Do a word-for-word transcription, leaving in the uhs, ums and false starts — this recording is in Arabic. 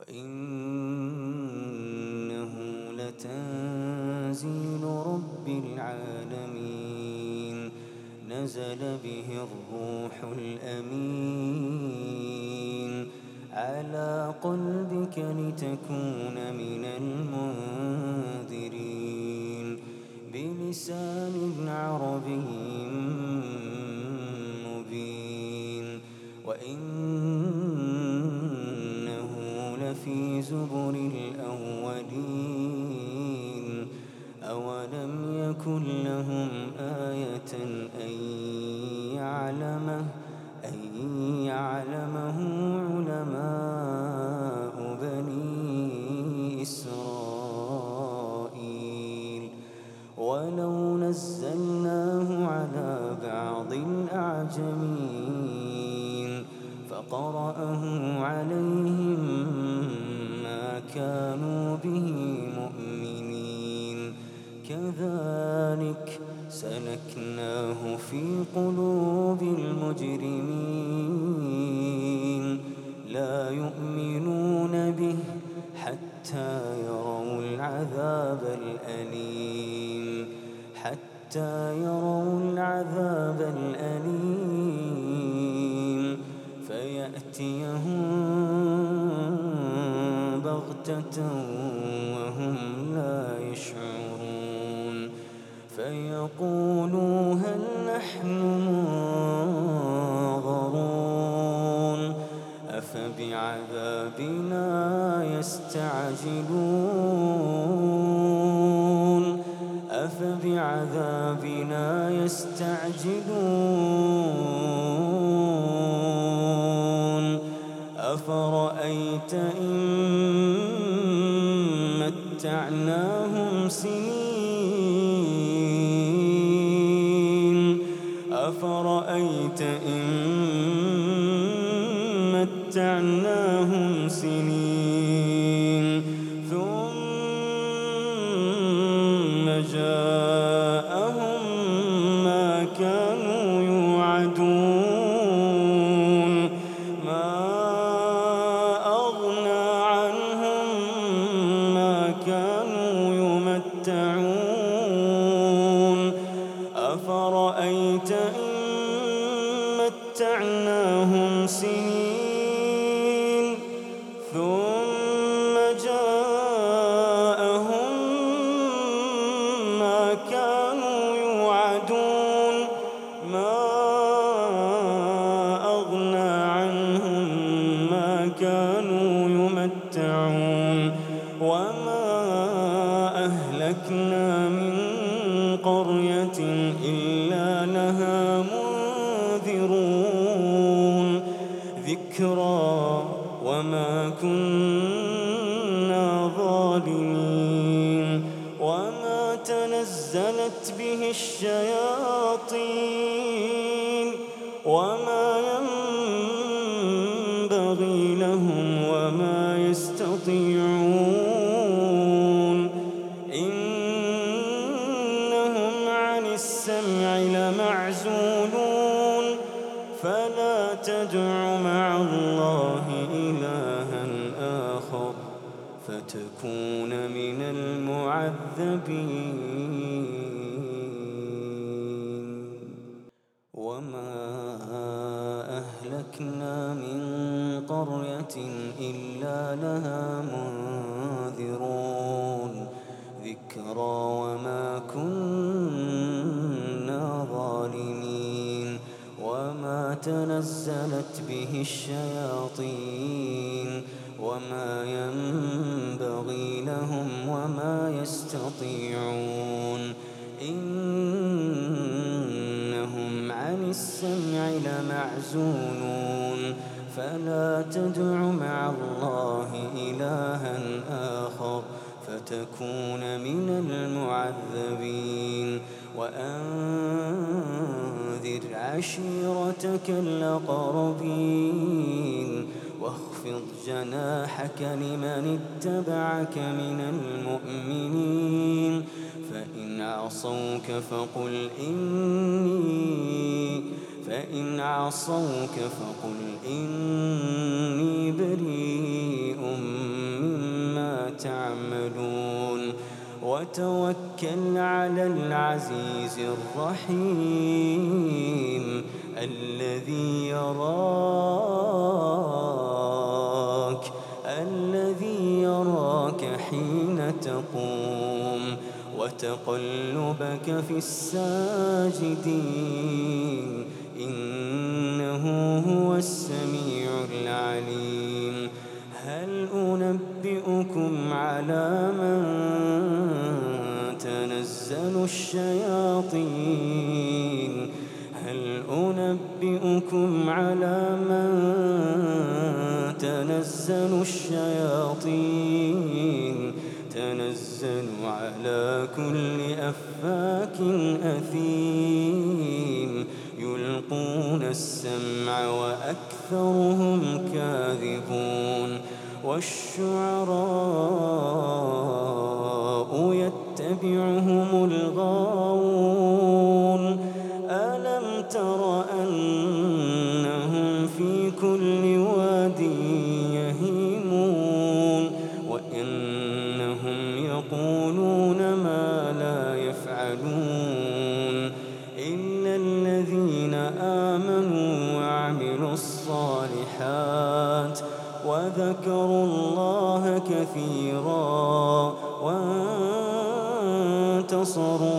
وإنه لتنزيل رب العالمين نزل به الروح الأمين على قلبك لتكون من المنذرين بلسان عربي مبين وإنه لفي زبر الأولين أولم يكن لهم آية أن يعلمه أن يعلمه علماء بني إسرائيل ولو نزلناه على بعض الأعجمين فقرأه عليهم ما كانوا به مؤمنين كذلك سلكناه في قلوب المجرمين لا يؤمنون به حتى يروا العذاب الأليم حتى يروا العذاب الأليم فيأتيهم بغتة وهم لا يشعرون فيقولوا هل نحن منظرون أفبعذابنا يستعجلون أفبعذابنا يستعجلون أفرأيت إن متعناهم سنين أفرأيت إن متعناهم سنين ثم جاءهم ما كانوا يوعدون ما أغنى عنهم ما كانوا يمتعون أفرأيت إن متعناهم سنين ثم جاءهم ما كانوا يوعدون ما أغنى عنهم ما كانوا يمتعون وما أهلكنا من قرية إلا لها منذرون ذكرى وما كنا ظالمين وما تنزلت به الشياطين وما ينبغي لهم وما يستطيعون إنهم عن السمع لمعزولون فلا تدع مع الله إلها آخر فتكون من المعذبين وما أهلكنا من قرية إلا لها منذرون ذكرى وما كنا ظالمين وما تنزلت به الشياطين وما ينبغي لهم وما يستطيعون إنهم عن السمع لمعزولون فلا تدع مع الله إلها آخر فتكون من المعذبين وأنذر عشيرتك الأقربين واخفض جناحك لمن اتبعك من المؤمنين فإن عصوك فقل إني فإن عصوك فقل إني بريء تعملون وتوكل على العزيز الرحيم الذي يراك الذي يراك حين تقوم وتقلبك في الساجدين إنه هو السميع العليم هل أنبئكم على من تنزل الشياطين هل أنبئكم على من تنزل الشياطين تنزل على كل أفاك أثيم يلقون السمع وأكثرهم كاذبون والشعراء يتبعهم الغاوون ألم تر أنهم في كل واد يهيمون وإنهم يقولون ما لا يفعلون إلا الذين آمنوا وعملوا الصالحات وذكروا الله كثيرا وانتصروا